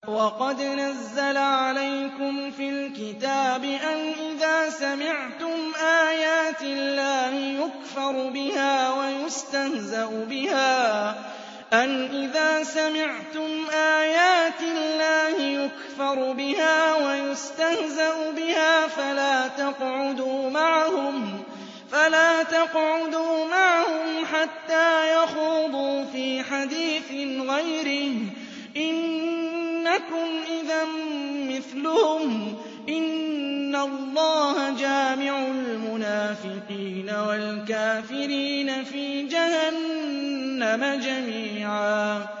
وَقَدْ نَزَّلَ عَلَيْكُمْ فِي الْكِتَابِ أَنْ إِذَا سَمِعْتُمْ آيَاتِ اللَّهِ يُكْفَرُ بِهَا وَيُسْتَهْزَأُ بِهَا فَلَا تَقْعُدُوا مَعَهُمْ حَتَّىٰ يَخُوضُوا فِي حَدِيثٍ غَيْرِهِ ۚ إِنَّكُمْ إِذًا مِّثْلُهُمْ ۗ إِنَّ اللَّهَ جَامِعُ الْمُنَافِقِينَ وَالْكَافِرِينَ فِي جَهَنَّمَ جَمِيعًا